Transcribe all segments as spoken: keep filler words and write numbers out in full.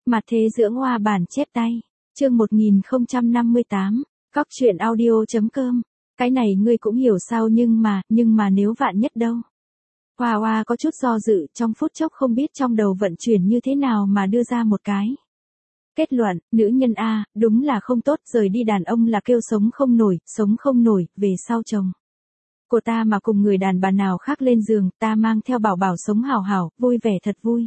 Mặt thế dưỡng hoa bản chép tay. Chương một nghìn không trăm năm mươi tám. Cóc truyện audio chấm com. Cái này ngươi cũng hiểu sao, nhưng mà, nhưng mà nếu vạn nhất đâu. Hoa hoa có chút do dự, trong phút chốc không biết trong đầu vận chuyển như thế nào mà đưa ra một cái kết luận. Nữ nhân a, đúng là không tốt, rời đi đàn ông là kêu sống không nổi, sống không nổi, về sau chồng của ta mà cùng người đàn bà nào khác lên giường, ta mang theo bảo bảo sống hào hào, vui vẻ thật vui.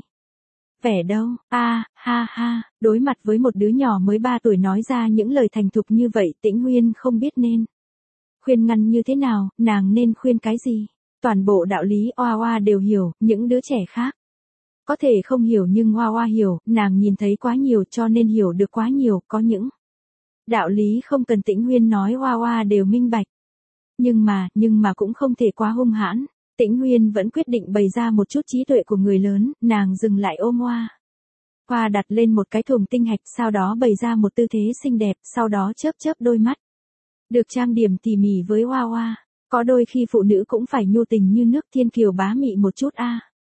Vẻ đâu, a, ha ha, đối mặt với một đứa nhỏ mới ba tuổi nói ra những lời thành thục như vậy, Tĩnh Huyên không biết nên khuyên ngăn như thế nào, nàng nên khuyên cái gì. Toàn bộ đạo lý Hoa Hoa đều hiểu, những đứa trẻ khác có thể không hiểu nhưng Hoa Hoa hiểu, nàng nhìn thấy quá nhiều cho nên hiểu được quá nhiều, có những đạo lý không cần Tĩnh Huyên nói Hoa Hoa đều minh bạch. Nhưng mà, nhưng mà cũng không thể quá hung hãn. Tĩnh Huyên vẫn quyết định bày ra một chút trí tuệ của người lớn, nàng dừng lại ôm Hoa Hoa đặt lên một cái thùng tinh hạch, sau đó bày ra một tư thế xinh đẹp, sau đó chớp chớp đôi mắt được trang điểm tỉ mỉ với Hoa Hoa. Có đôi khi phụ nữ cũng phải nhu tình như nước, thiên kiều bá mị một chút a.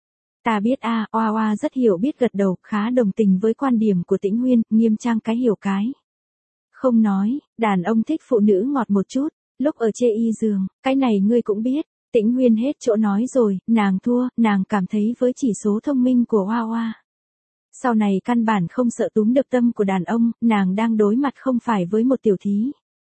Ta biết a, à, Hoa Hoa rất hiểu biết gật đầu, khá đồng tình với quan điểm của Tĩnh Huyên, nghiêm trang cái hiểu cái không nói, đàn ông thích phụ nữ ngọt một chút. Lúc ở chê y giường, cái này ngươi cũng biết. Tĩnh Huyên hết chỗ nói rồi, nàng thua, nàng cảm thấy với chỉ số thông minh của Hoa Hoa, sau này căn bản không sợ túm được tâm của đàn ông, nàng đang đối mặt không phải với một tiểu thí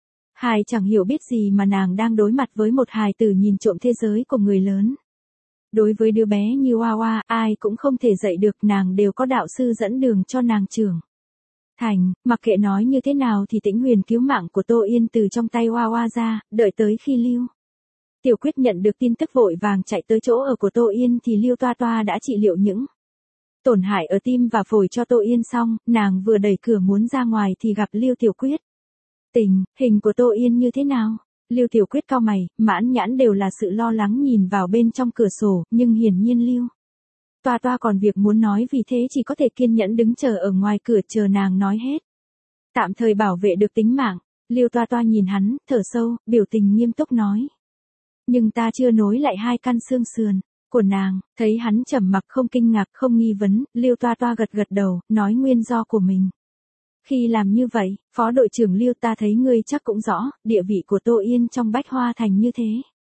hài chẳng hiểu biết gì mà nàng đang đối mặt với một hài tử nhìn trộm thế giới của người lớn. Đối với đứa bé như Hoa Hoa, ai cũng không thể dạy được, nàng đều có đạo sư dẫn đường cho nàng trưởng thành. Mặc kệ nói như thế nào thì Tĩnh Huyền cứu mạng của Tô Yên từ trong tay Hoa Hoa ra, đợi tới khi Lưu Tiểu Quyết nhận được tin tức vội vàng chạy tới chỗ ở của Tô Yên thì Lưu Toa Toa đã trị liệu những tổn hại ở tim và phổi cho Tô Yên xong, nàng vừa đẩy cửa muốn ra ngoài thì gặp Lưu Tiểu Quyết. Tình hình của Tô Yên như thế nào? Lưu Tiểu Quyết cau mày, mãn nhãn đều là sự lo lắng nhìn vào bên trong cửa sổ, nhưng hiển nhiên Lưu Toa Toa còn việc muốn nói, vì thế chỉ có thể kiên nhẫn đứng chờ ở ngoài cửa chờ nàng nói hết. Tạm thời bảo vệ được tính mạng. Lưu Toa Toa nhìn hắn, thở sâu, biểu tình nghiêm túc nói. Nhưng ta chưa nối lại hai căn xương sườn của nàng. Thấy hắn trầm mặc không kinh ngạc không nghi vấn, Lưu Toa Toa gật gật đầu, nói nguyên do của mình. Khi làm như vậy, Phó đội trưởng Lưu, ta thấy ngươi chắc cũng rõ, địa vị của Tô Yên trong Bách Hoa Thành như thế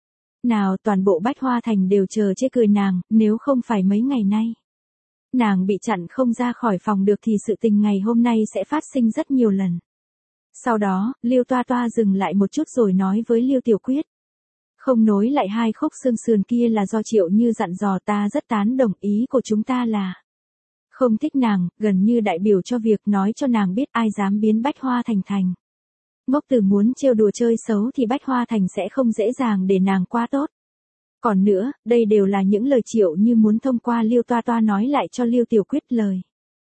nào, toàn bộ Bách Hoa Thành đều chờ chê cười nàng, nếu không phải mấy ngày nay nàng bị chặn không ra khỏi phòng được thì sự tình ngày hôm nay sẽ phát sinh rất nhiều lần. Sau đó, Lưu Toa Toa dừng lại một chút rồi nói với Lưu Tiểu Quyết. Không nối lại hai khúc xương sườn kia là do Triệu Như dặn dò, ta rất tán đồng, ý của chúng ta là không thích nàng, gần như đại biểu cho việc nói cho nàng biết ai dám biến Bách Hoa Thành thành ngốc tử muốn trêu đùa chơi xấu thì Bách Hoa Thành sẽ không dễ dàng để nàng qua tốt. Còn nữa, đây đều là những lời Triệu Như muốn thông qua Lưu Toa Toa nói lại cho Lưu Tiểu Quyết. Lời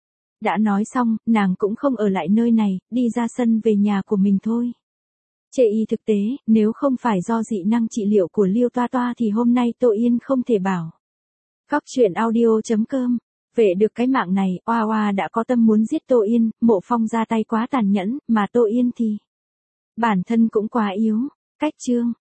đã nói xong, nàng cũng không ở lại nơi này, đi ra sân về nhà của mình thôi. Chê y thực tế, nếu không phải do dị năng trị liệu của Lưu Toa Toa thì hôm nay Tô Yên không thể bảo. Cóc truyện audio chấm com. Về được cái mạng này, Hoa Hoa đã có tâm muốn giết Tô Yên, Mộ Phong ra tay quá tàn nhẫn, mà Tô Yên thì bản thân cũng quá yếu. Cách chương